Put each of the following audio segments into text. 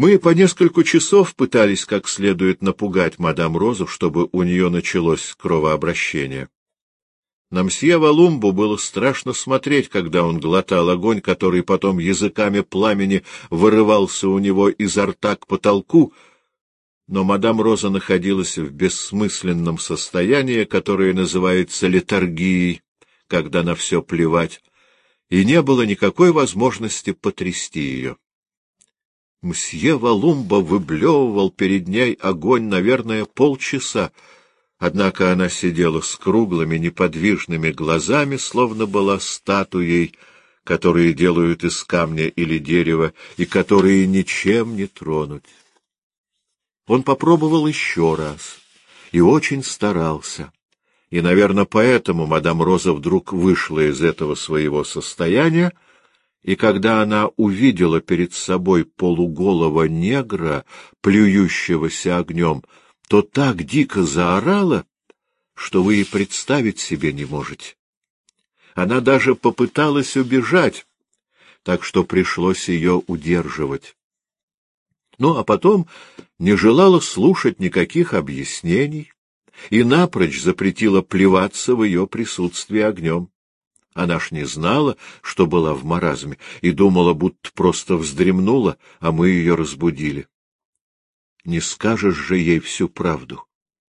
Мы по несколько часов пытались как следует напугать мадам Розу, чтобы у нее началось кровообращение. На мсье Валумбу было страшно смотреть, когда он глотал огонь, который потом языками пламени вырывался у него изо рта к потолку, но мадам Роза находилась в бессмысленном состоянии, которое называется летаргией, когда на все плевать, и не было никакой возможности потрясти ее. Мсье Валумба выблевывал перед ней огонь, наверное, полчаса, однако она сидела с круглыми неподвижными глазами, словно была статуей, которые делают из камня или дерева, и которые ничем не тронуть. Он попробовал еще раз и очень старался, и, наверное, поэтому мадам Роза вдруг вышла из этого своего состояния, и когда она увидела перед собой полуголого негра, плюющегося огнем, то так дико заорала, что вы и представить себе не можете. Она даже попыталась убежать, так что пришлось ее удерживать. Ну, а потом не желала слушать никаких объяснений и напрочь запретила плеваться в ее присутствии огнем. Она ж не знала, что была в маразме, и думала, будто просто вздремнула, а мы ее разбудили. Не скажешь же ей всю правду.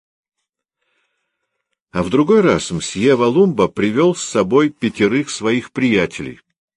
А в другой раз мсье Валумба привел с собой 5 своих приятелей.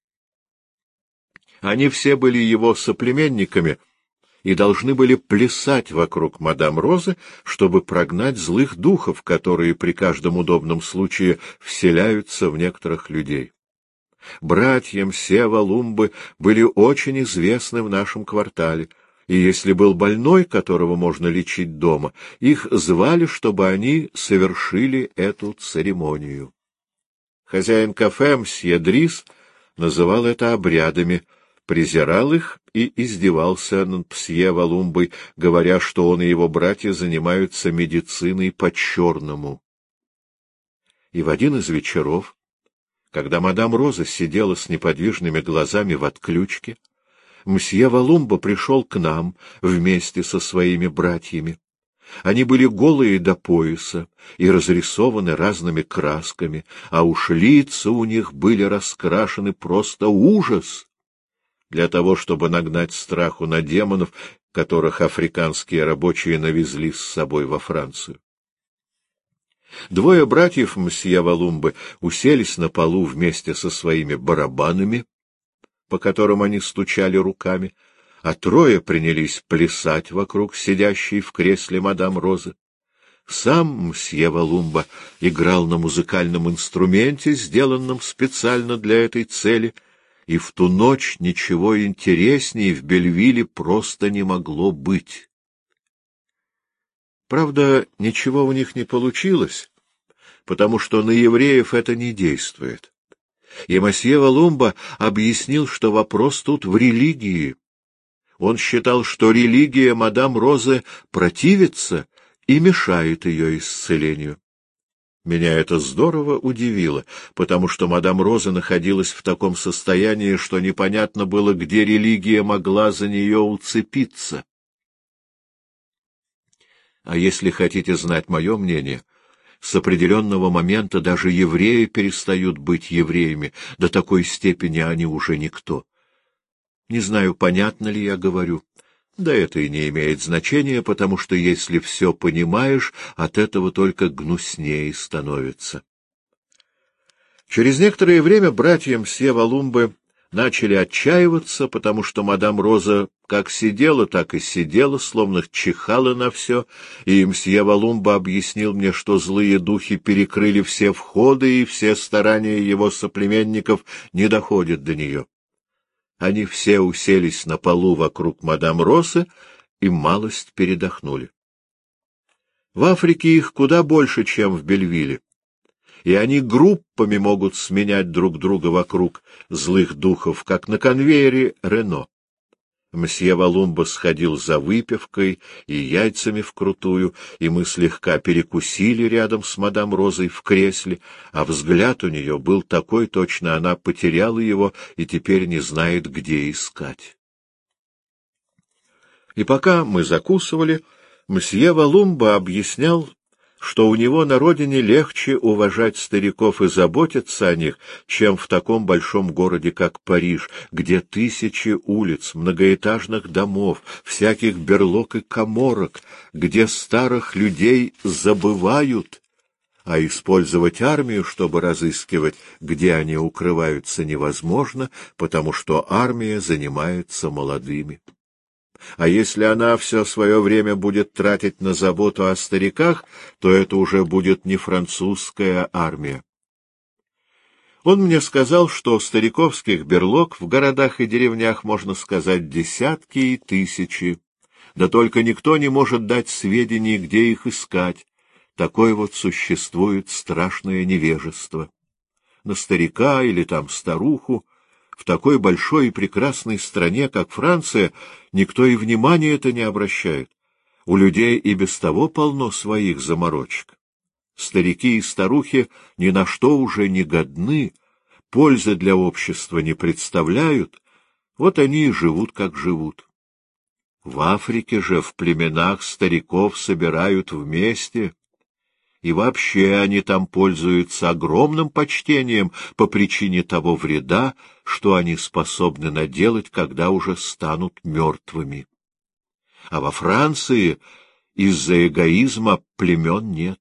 Они все были его соплеменниками и должны были плясать вокруг мадам Розы, чтобы прогнать злых духов, которые при каждом удобном случае вселяются в некоторых людей. Братья мсье Валумбы были очень известны в нашем квартале, и если был больной, которого можно лечить дома, их звали, чтобы они совершили эту церемонию. Хозяин кафе мсье Дрис называл это обрядами, презирал их и издевался над мсье Валумбой, говоря, что он и его братья занимаются медициной по-черному. И в один из вечеров, когда мадам Роза сидела с неподвижными глазами в отключке, мсье Валумба пришел к нам вместе со своими братьями. Они были голые до пояса и разрисованы разными красками, а уж лица у них были раскрашены просто ужас. Для того, чтобы нагнать страху на демонов, которых африканские рабочие навезли с собой во Францию. 2 братьев мсье Валумбы уселись на полу вместе со своими барабанами, по которым они стучали руками, а 3 принялись плясать вокруг сидящей в кресле мадам Розы. Сам мсье Валумба играл на музыкальном инструменте, сделанном специально для этой цели, и в ту ночь ничего интереснее в Бельвилле просто не могло быть. Правда, ничего у них не получилось, потому что на евреев это не действует. И мосье Валумба объяснил, что вопрос тут в религии. Он считал, что религия мадам Розы противится и мешает ее исцелению. Меня это здорово удивило, потому что мадам Роза находилась в таком состоянии, что непонятно было, где религия могла за нее уцепиться. А если хотите знать мое мнение, с определенного момента даже евреи перестают быть евреями, до такой степени они уже никто. Не знаю, понятно ли я говорю. Да это и не имеет значения, потому что если все понимаешь, от этого только гнуснее становится. Через некоторое время братья мсье Валумбы начали отчаиваться, потому что мадам Роза как сидела, так и сидела, словно чихала на все, и мсье Валумба объяснил мне, что злые духи перекрыли все входы, и все старания его соплеменников не доходят до нее. Они все уселись на полу вокруг мадам Розы и малость передохнули. В Африке их куда больше, чем в Бельвилле, и они группами могут сменять друг друга вокруг злых духов, как на конвейере Рено. Мсье Валумба сходил за выпивкой и яйцами вкрутую, и мы слегка перекусили рядом с мадам Розой в кресле, а взгляд у нее был такой, точно она потеряла его и теперь не знает, где искать. И пока мы закусывали, мсье Валумба объяснял, что у него на родине легче уважать стариков и заботиться о них, чем в таком большом городе, как Париж, где тысячи улиц, многоэтажных домов, всяких берлог и каморок, где старых людей забывают, а использовать армию, чтобы разыскивать, где они укрываются, невозможно, потому что армия занимается молодыми. А если она все свое время будет тратить на заботу о стариках, то это уже будет не французская армия. Он мне сказал, что стариковских берлог в городах и деревнях, можно сказать, десятки и тысячи, да только никто не может дать сведений, где их искать. Такое вот существует страшное невежество. На старика или там старуху в такой большой и прекрасной стране, как Франция, никто и внимания это не обращает. У людей и без того полно своих заморочек. Старики и старухи ни на что уже не годны, пользы для общества не представляют, вот они и живут, как живут. В Африке же в племенах стариков собирают вместе, и вообще они там пользуются огромным почтением по причине того вреда, что они способны наделать, когда уже станут мертвыми. А во Франции из-за эгоизма племен нет.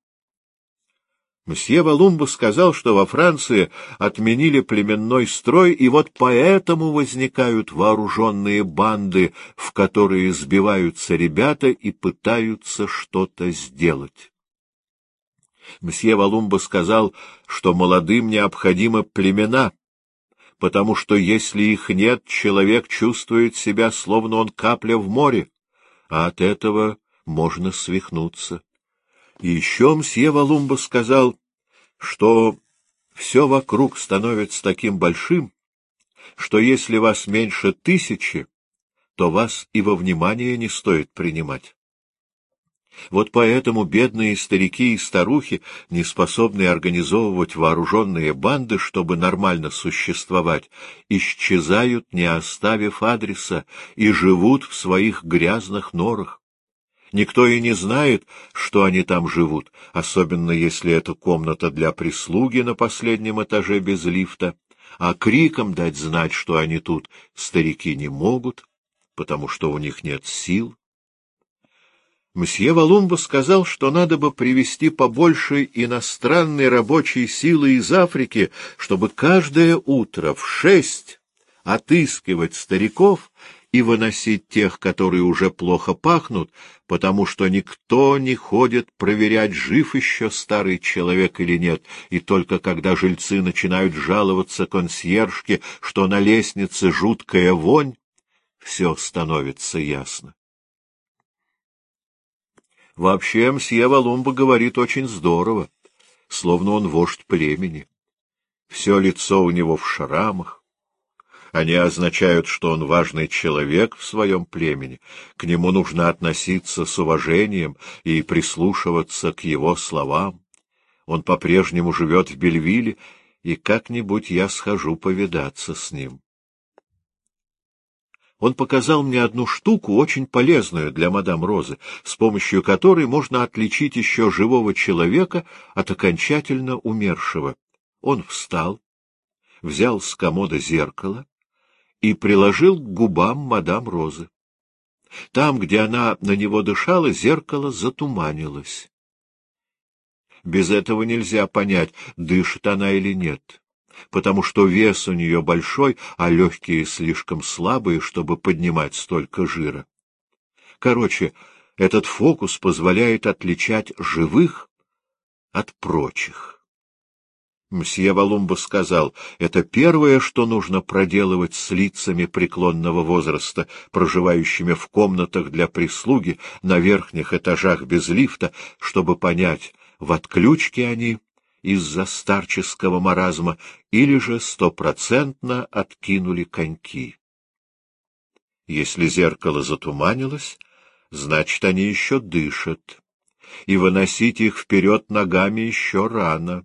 Мсье Валумба сказал, что во Франции отменили племенной строй, и вот поэтому возникают вооруженные банды, в которые сбиваются ребята и пытаются что-то сделать. Мсье Валумба сказал, что молодым необходимы племена, потому что если их нет, человек чувствует себя, словно он капля в море, а от этого можно свихнуться. И еще мсье Валумба сказал, что все вокруг становится таким большим, что если вас меньше 1000, то вас и во внимание не стоит принимать. Вот поэтому бедные старики и старухи, не способные организовывать вооруженные банды, чтобы нормально существовать, исчезают, не оставив адреса, и живут в своих грязных норах. Никто и не знает, что они там живут, особенно если это комната для прислуги на последнем этаже без лифта, а криком дать знать, что они тут, старики не могут, потому что у них нет сил. Мсье Валумба сказал, что надо бы привезти побольше иностранной рабочей силы из Африки, чтобы каждое утро в 6 отыскивать стариков и выносить тех, которые уже плохо пахнут, потому что никто не ходит проверять, жив еще старый человек или нет, и только когда жильцы начинают жаловаться консьержке, что на лестнице жуткая вонь, все становится ясно. Вообще, мсье Валумба говорит очень здорово, словно он вождь племени. Все лицо у него в шрамах. Они означают, что он важный человек в своем племени, к нему нужно относиться с уважением и прислушиваться к его словам. Он по-прежнему живет в Бельвилле, и как-нибудь я схожу повидаться с ним. Он показал мне одну штуку, очень полезную для мадам Розы, с помощью которой можно отличить еще живого человека от окончательно умершего. Он встал, взял с комода зеркало и приложил к губам мадам Розы. Там, где она на него дышала, зеркало затуманилось. Без этого нельзя понять, дышит она или нет, потому что вес у нее большой, а легкие слишком слабые, чтобы поднимать столько жира. Короче, этот фокус позволяет отличать живых от прочих. Мсье Валумба сказал, это первое, что нужно проделывать с лицами преклонного возраста, проживающими в комнатах для прислуги на верхних этажах без лифта, чтобы понять, в отключке они из-за старческого маразма или же 100% откинули коньки. Если зеркало затуманилось, значит, они еще дышат, и выносить их вперед ногами еще рано.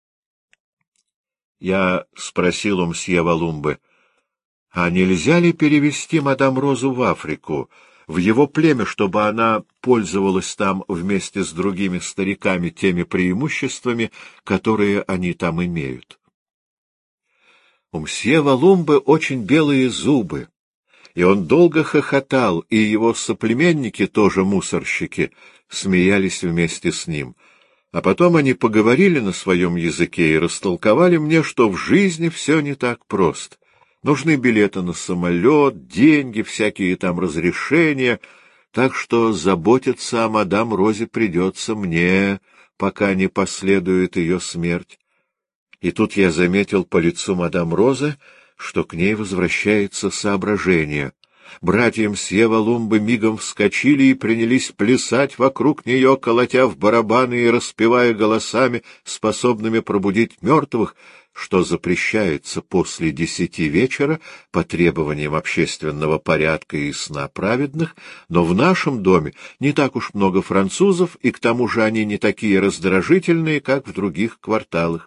Я спросил у мсье Валумбы, а нельзя ли перевести мадам Розу в Африку, в его племя, чтобы она пользовалась там вместе с другими стариками теми преимуществами, которые они там имеют. У мсье Валумбы очень белые зубы, и он долго хохотал, и его соплеменники, тоже мусорщики, смеялись вместе с ним. А потом они поговорили на своем языке и растолковали мне, что в жизни все не так просто. Нужны билеты на самолет, деньги, всякие там разрешения, так что заботиться о мадам Розе придется мне, пока не последует ее смерть. И тут я заметил по лицу мадам Розы, что к ней возвращается соображение. Братья мсье Валумбы мигом вскочили и принялись плясать вокруг нее, колотя в барабаны и распевая голосами, способными пробудить мертвых, что запрещается после 10 вечера по требованиям общественного порядка и сна праведных, но в нашем доме не так уж много французов, и к тому же они не такие раздражительные, как в других кварталах.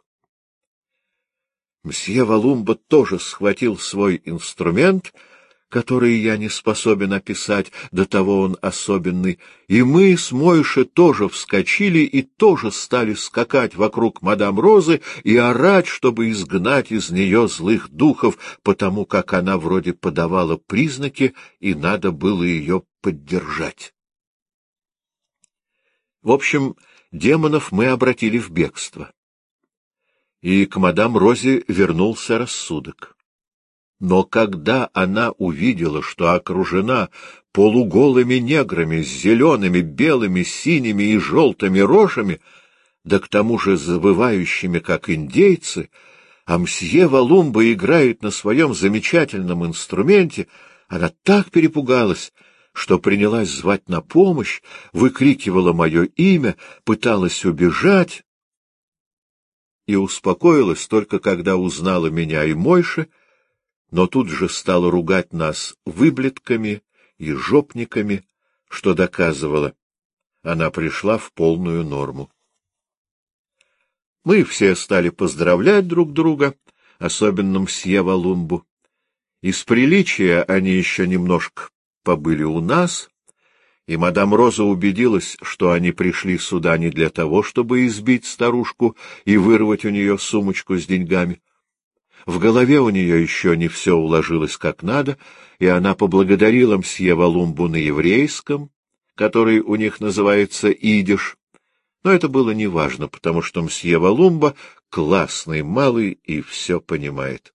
Мсье Валумба тоже схватил свой инструмент, который я не способен описать, до того он особенный, и мы с Мойшей тоже вскочили и тоже стали скакать вокруг мадам Розы и орать, чтобы изгнать из нее злых духов, потому как она вроде подавала признаки, и надо было ее поддержать. В общем, демонов мы обратили в бегство, и к мадам Розе вернулся рассудок. Но когда она увидела, что окружена полуголыми неграми с зелеными, белыми, синими и желтыми рожами, да к тому же завывающими, как индейцы, а мсье Валумба играет на своем замечательном инструменте, она так перепугалась, что принялась звать на помощь, выкрикивала мое имя, пыталась убежать и успокоилась только когда узнала меня и Мойши, но тут же стала ругать нас выблетками и жопниками, что доказывало, она пришла в полную норму. Мы все стали поздравлять друг друга, особенно мсье Валумбу. Из приличия они еще немножко побыли у нас, и мадам Роза убедилась, что они пришли сюда не для того, чтобы избить старушку и вырвать у нее сумочку с деньгами. В голове у нее еще не все уложилось как надо, и она поблагодарила мсье Валумбу на еврейском, который у них называется идиш, но это было неважно, потому что мсье Валумба классный малый и все понимает.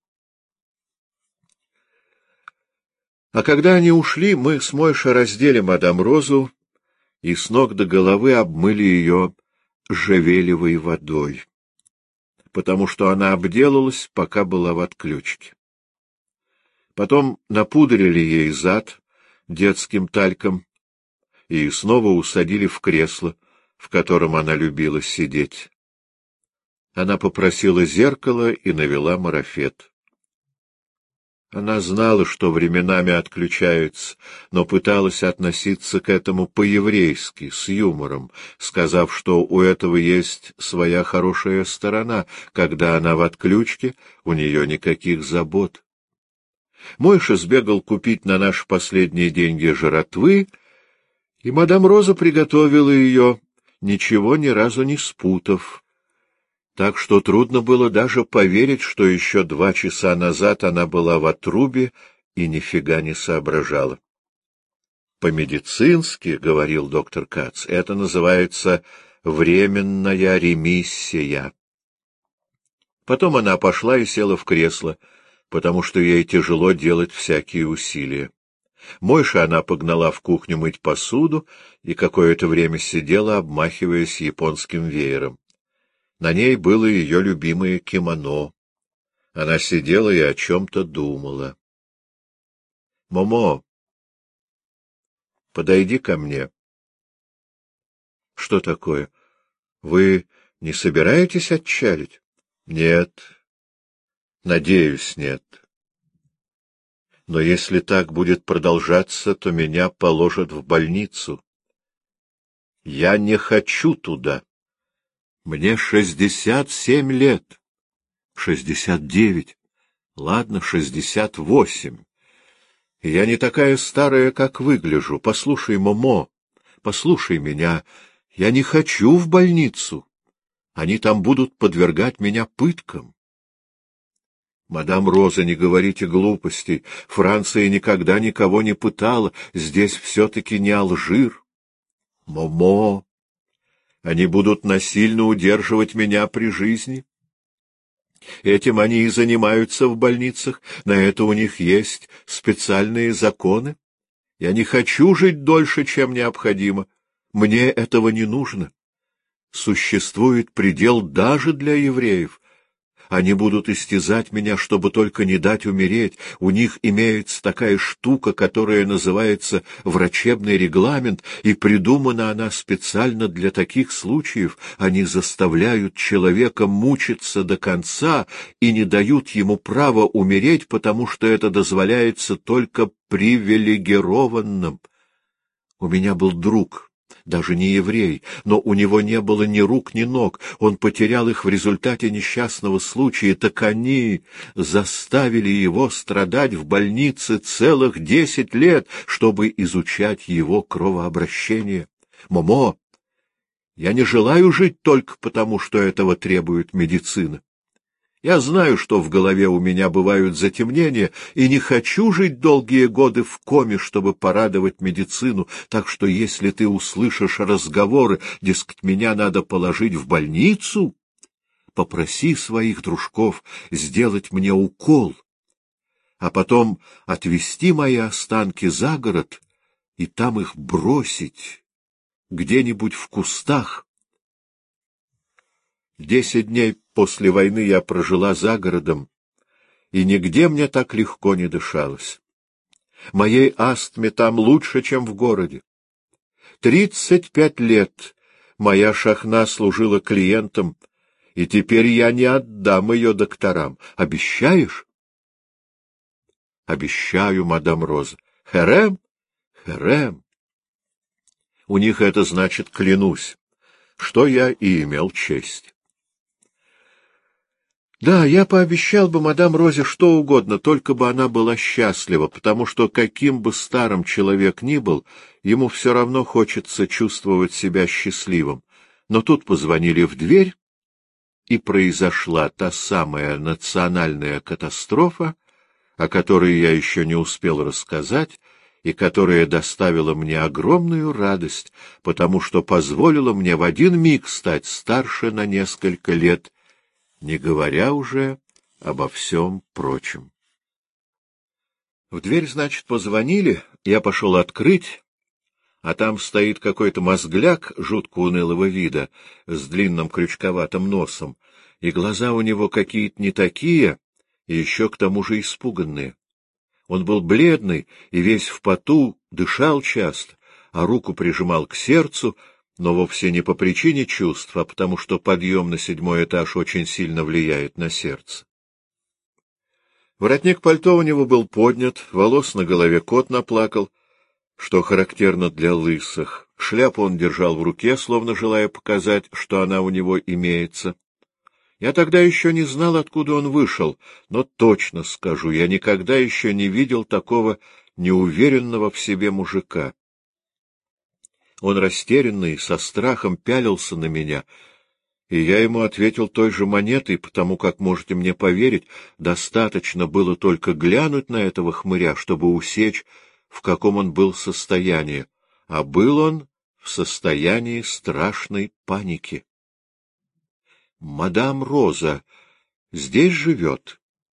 А когда они ушли, мы с Мойшей раздели мадам Розу и с ног до головы обмыли ее жевелевой водой, потому что она обделалась, пока была в отключке. Потом напудрили ей зад детским тальком и снова усадили в кресло, в котором она любила сидеть. Она попросила зеркало и навела марафет. Она знала, что временами отключается, но пыталась относиться к этому по-еврейски, с юмором, сказав, что у этого есть своя хорошая сторона, когда она в отключке, у нее никаких забот. Мойша сбегал купить на наши последние деньги жратвы, и мадам Роза приготовила ее, ничего ни разу не спутав. Так что трудно было даже поверить, что еще 2 часа назад она была в отрубе и нифига не соображала. По-медицински, — говорил доктор Кац, — это называется временная ремиссия. Потом она пошла и села в кресло, потому что ей тяжело делать всякие усилия. Мойша она погнала в кухню мыть посуду и какое-то время сидела, обмахиваясь японским веером. На ней было ее любимое кимоно. Она сидела и о чем-то думала. — Момо, подойди ко мне. — Что такое? Вы не собираетесь отчалить? — Нет. Надеюсь, нет. Но если так будет продолжаться, то меня положат в больницу. Я не хочу туда. Мне 67 лет. 69. Ладно, 68. Я не такая старая, как выгляжу. Послушай, Момо, послушай меня. Я не хочу в больницу. Они там будут подвергать меня пыткам. Мадам Роза, не говорите глупостей. Франция никогда никого не пытала. Здесь все-таки не Алжир. Момо, они будут насильно удерживать меня при жизни. Этим они и занимаются в больницах. На это у них есть специальные законы. Я не хочу жить дольше, чем необходимо. Мне этого не нужно. Существует предел даже для евреев. Они будут истязать меня, чтобы только не дать умереть. У них имеется такая штука, которая называется врачебный регламент, и придумана она специально для таких случаев. Они заставляют человека мучиться до конца и не дают ему права умереть, потому что это дозволяется только привилегированным. У меня был друг, даже не еврей, но у него не было ни рук, ни ног, он потерял их в результате несчастного случая, так они заставили его страдать в больнице целых 10 лет, чтобы изучать его кровообращение. Момо, я не желаю жить только потому, что этого требует медицина. Я знаю, что в голове у меня бывают затемнения, и не хочу жить долгие годы в коме, чтобы порадовать медицину, так что если ты услышишь разговоры, дескать, меня надо положить в больницу, попроси своих дружков сделать мне укол, а потом отвезти мои останки за город и там их бросить где-нибудь в кустах. 10 дней после войны я прожила за городом, и нигде мне так легко не дышалось. Моей астме там лучше, чем в городе. 35 лет моя шахна служила клиентам, и теперь я не отдам ее докторам. Обещаешь? — Обещаю, мадам Роза. — Херем? — Херем. У них это значит «клянусь», что я и имел честь. Да, я пообещал бы мадам Розе что угодно, только бы она была счастлива, потому что каким бы старым человек ни был, ему все равно хочется чувствовать себя счастливым. Но тут позвонили в дверь, и произошла та самая национальная катастрофа, о которой я еще не успел рассказать, и которая доставила мне огромную радость, потому что позволила мне в один миг стать старше на несколько лет, не говоря уже обо всем прочем. В дверь, значит, позвонили, я пошел открыть, а там стоит какой-то мозгляк жутко унылого вида, с длинным крючковатым носом, и глаза у него какие-то не такие, и еще к тому же испуганные. Он был бледный и весь в поту, дышал часто, а руку прижимал к сердцу, но вовсе не по причине чувств, а потому что подъем на 7-й этаж очень сильно влияет на сердце. Воротник пальто у него был поднят, волос на голове кот наплакал, что характерно для лысых. Шляпу он держал в руке, словно желая показать, что она у него имеется. Я тогда еще не знал, откуда он вышел, но точно скажу, я никогда еще не видел такого неуверенного в себе мужика. Он растерянный, со страхом пялился на меня, и я ему ответил той же монетой, потому как, можете мне поверить, достаточно было только глянуть на этого хмыря, чтобы усечь, в каком он был состоянии, а был он в состоянии страшной паники. — Мадам Роза здесь живет?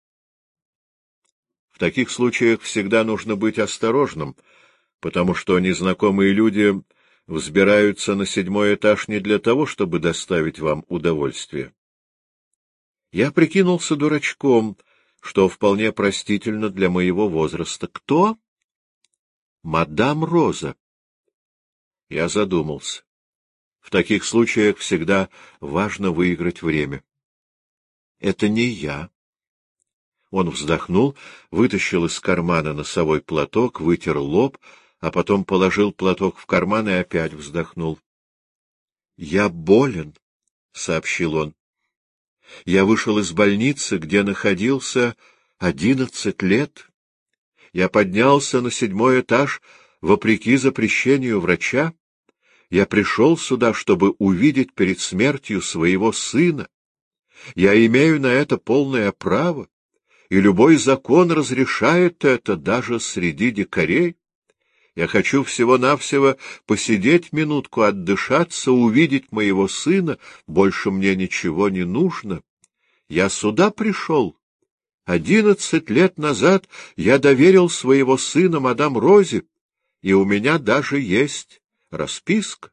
В таких случаях всегда нужно быть осторожным, потому что незнакомые люди взбираются на 7-й этаж не для того, чтобы доставить вам удовольствие. Я прикинулся дурачком, что вполне простительно для моего возраста. Кто? Мадам Роза. Я задумался. В таких случаях всегда важно выиграть время. Это не я. Он вздохнул, вытащил из кармана носовой платок, вытер лоб, а потом положил платок в карман и опять вздохнул. — Я болен, — сообщил он. — Я вышел из больницы, где находился 11 лет. Я поднялся на 7-й этаж, вопреки запрещению врача. Я пришел сюда, чтобы увидеть перед смертью своего сына. Я имею на это полное право, и любой закон разрешает это даже среди дикарей. Я хочу всего-навсего посидеть минутку, отдышаться, увидеть моего сына. Больше мне ничего не нужно. Я сюда пришел. 11 лет назад я доверил своего сына мадам Розе, и у меня даже есть расписка.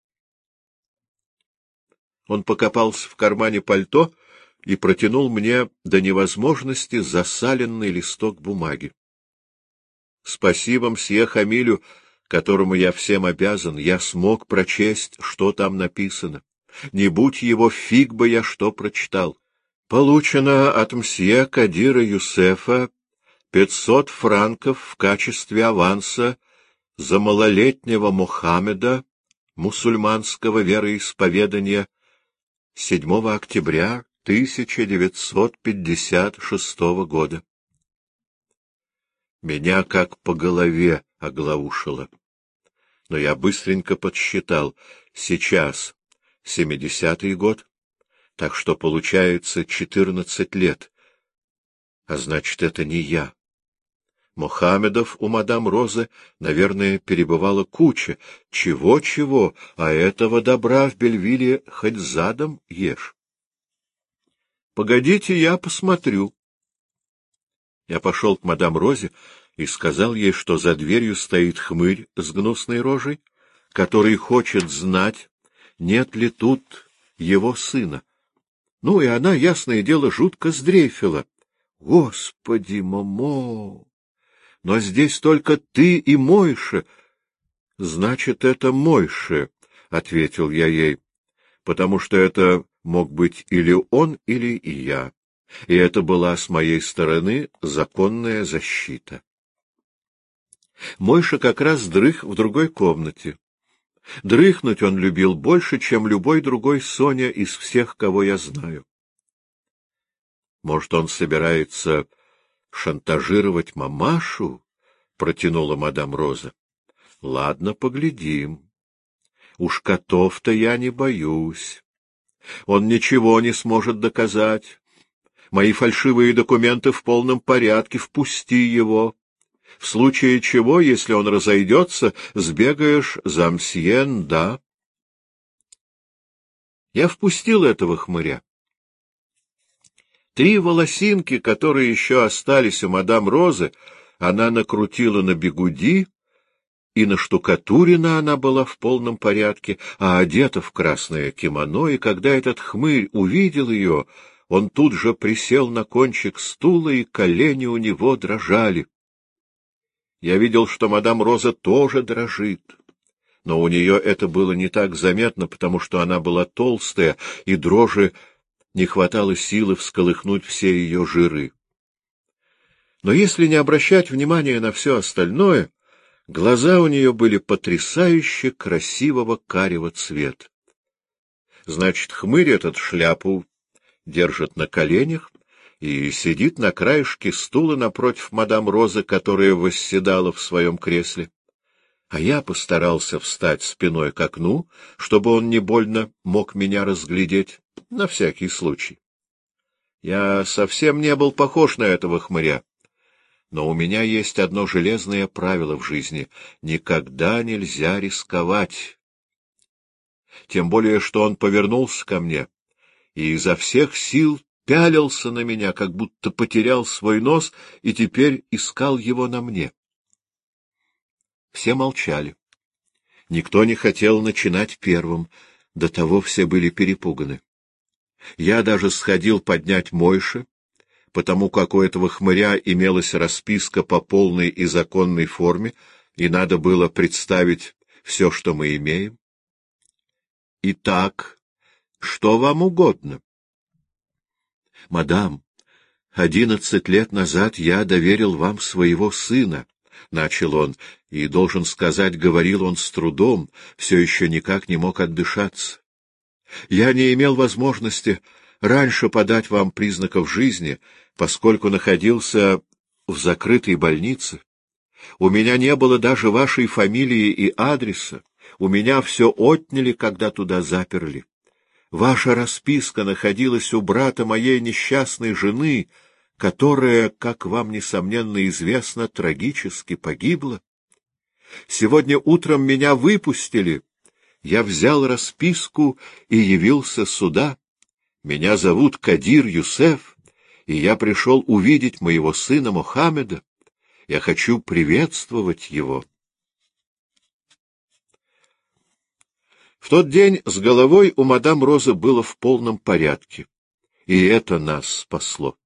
Он покопался в кармане пальто и протянул мне до невозможности засаленный листок бумаги. Спасибо мсье Хамилю, которому я всем обязан, я смог прочесть, что там написано. Не будь его, фиг бы я что прочитал. Получено от мсье Кадира Юсефа 500 франков в качестве аванса за малолетнего Мухаммеда, мусульманского вероисповедания, 7 октября 1956 года. Меня как по голове оглаушило. Но я быстренько подсчитал. Сейчас 70-й год, так что получается 14 лет. А значит, это не я. Мухаммедов у мадам Розы, наверное, перебывала куча. Чего-чего, а этого добра в Бельвилле хоть задом ешь. Погодите, я посмотрю. Я пошел к мадам Розе и сказал ей, что за дверью стоит хмырь с гнусной рожей, который хочет знать, нет ли тут его сына. Ну, и она, ясное дело, жутко сдрейфила. Господи, Момо! Но здесь только ты и Мойша. — Значит, это Мойша, — ответил я ей, — потому что это мог быть или он, или и я. И это была с моей стороны законная защита. Мойша как раз дрых в другой комнате. Дрыхнуть он любил больше, чем любой другой Соня из всех, кого я знаю. Может, он собирается шантажировать мамашу? — протянула мадам Роза. — Ладно, поглядим. Уж котов-то я не боюсь. Он ничего не сможет доказать. Мои фальшивые документы в полном порядке, впусти его. В случае чего, если он разойдется, сбегаешь за мсье, да. Я впустил этого хмыря. 3 волосинки, которые еще остались у мадам Розы, она накрутила на бигуди, и наштукатурена она была в полном порядке, а одета в красное кимоно, и когда этот хмырь увидел ее, он тут же присел на кончик стула, и колени у него дрожали. Я видел, что мадам Роза тоже дрожит, но у нее это было не так заметно, потому что она была толстая, и дрожи не хватало силы всколыхнуть все ее жиры. Но если не обращать внимания на все остальное, глаза у нее были потрясающе красивого карего цвета. Значит, хмырь этот шляпу держит на коленях и сидит на краешке стула напротив мадам Розы, которая восседала в своем кресле. А я постарался встать спиной к окну, чтобы он не больно мог меня разглядеть, на всякий случай. Я совсем не был похож на этого хмыря. Но у меня есть одно железное правило в жизни — никогда нельзя рисковать. Тем более, что он повернулся ко мне и изо всех сил пялился на меня, как будто потерял свой нос и теперь искал его на мне. Все молчали. Никто не хотел начинать первым, до того все были перепуганы. Я даже сходил поднять Мойши, потому как у этого хмыря имелась расписка по полной и законной форме, и надо было представить все, что мы имеем. Итак, что вам угодно? Мадам, 11 лет назад я доверил вам своего сына, — начал он, и, должен сказать, говорил он с трудом, все еще никак не мог отдышаться. Я не имел возможности раньше подать вам признаков жизни, поскольку находился в закрытой больнице. У меня не было даже вашей фамилии и адреса. У меня все отняли, когда туда заперли. Ваша расписка находилась у брата моей несчастной жены, которая, как вам, несомненно, известно, трагически погибла. Сегодня утром меня выпустили. Я взял расписку и явился сюда. Меня зовут Кадир Юсеф, и я пришел увидеть моего сына Мохаммеда. Я хочу приветствовать его. В тот день с головой у мадам Розы было в полном порядке, и это нас спасло.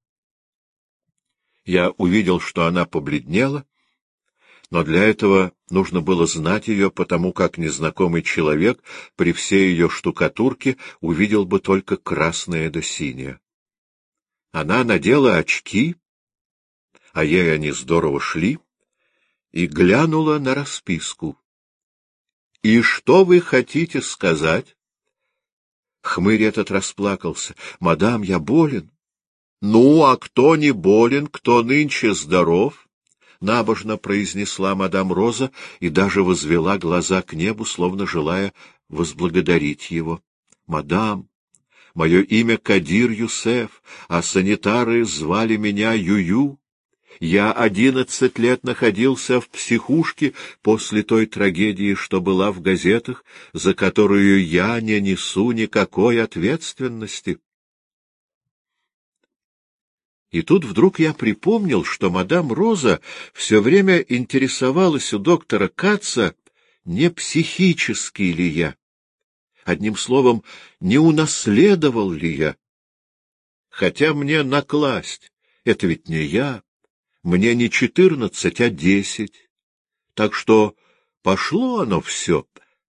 Я увидел, что она побледнела, но для этого нужно было знать ее, потому как незнакомый человек при всей ее штукатурке увидел бы только красное да синее. Она надела очки, а ей они здорово шли, и глянула на расписку. — И что вы хотите сказать? Хмырь этот расплакался. — Мадам, я болен. — Ну, а кто не болен, кто нынче здоров? — набожно произнесла мадам Роза и даже возвела глаза к небу, словно желая возблагодарить его. — Мадам, мое имя Кадир Юсеф, а санитары звали меня Юю. Я 11 лет находился в психушке после той трагедии, что была в газетах, за которую я не несу никакой ответственности. И тут вдруг я припомнил, что мадам Роза все время интересовалась у доктора Каца, не психический ли я. Одним словом, не унаследовал ли я. Хотя мне накласть, это ведь не я. Мне не 14, а 10. Так что пошло оно все.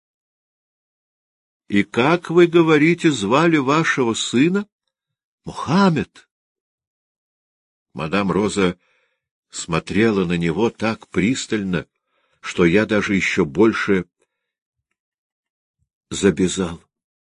— И как, вы говорите, звали вашего сына? — Мухаммед. Мадам Роза смотрела на него так пристально, что я даже еще больше забезал.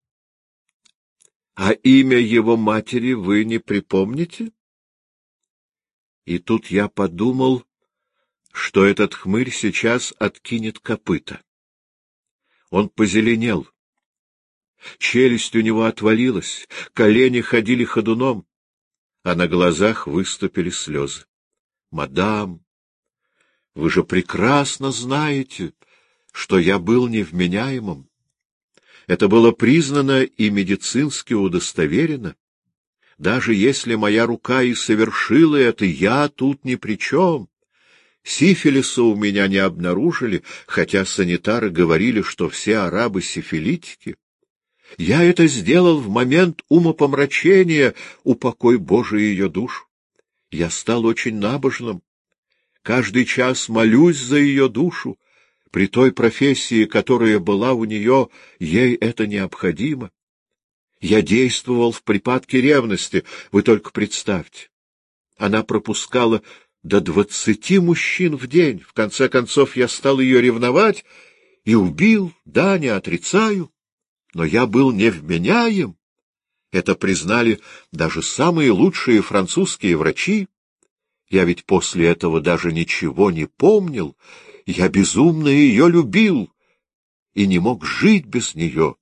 — А имя его матери вы не припомните? И тут я подумал, что этот хмырь сейчас откинет копыта. Он позеленел. Челюсть у него отвалилась, колени ходили ходуном, а на глазах выступили слезы. — Мадам, вы же прекрасно знаете, что я был невменяемым. Это было признано и медицински удостоверено. Даже если моя рука и совершила это, я тут ни при чем. Сифилиса у меня не обнаружили, хотя санитары говорили, что все арабы сифилитики. Я это сделал в момент умопомрачения, упокой Божий ее душу. Я стал очень набожным. Каждый час молюсь за ее душу. При той профессии, которая была у нее, ей это необходимо. Я действовал в припадке ревности, вы только представьте. Она пропускала до 20 мужчин в день. В конце концов, я стал ее ревновать и убил, да, не отрицаю. Но я был невменяем. Это признали даже самые лучшие французские врачи. Я ведь после этого даже ничего не помнил. Я безумно ее любил и не мог жить без нее.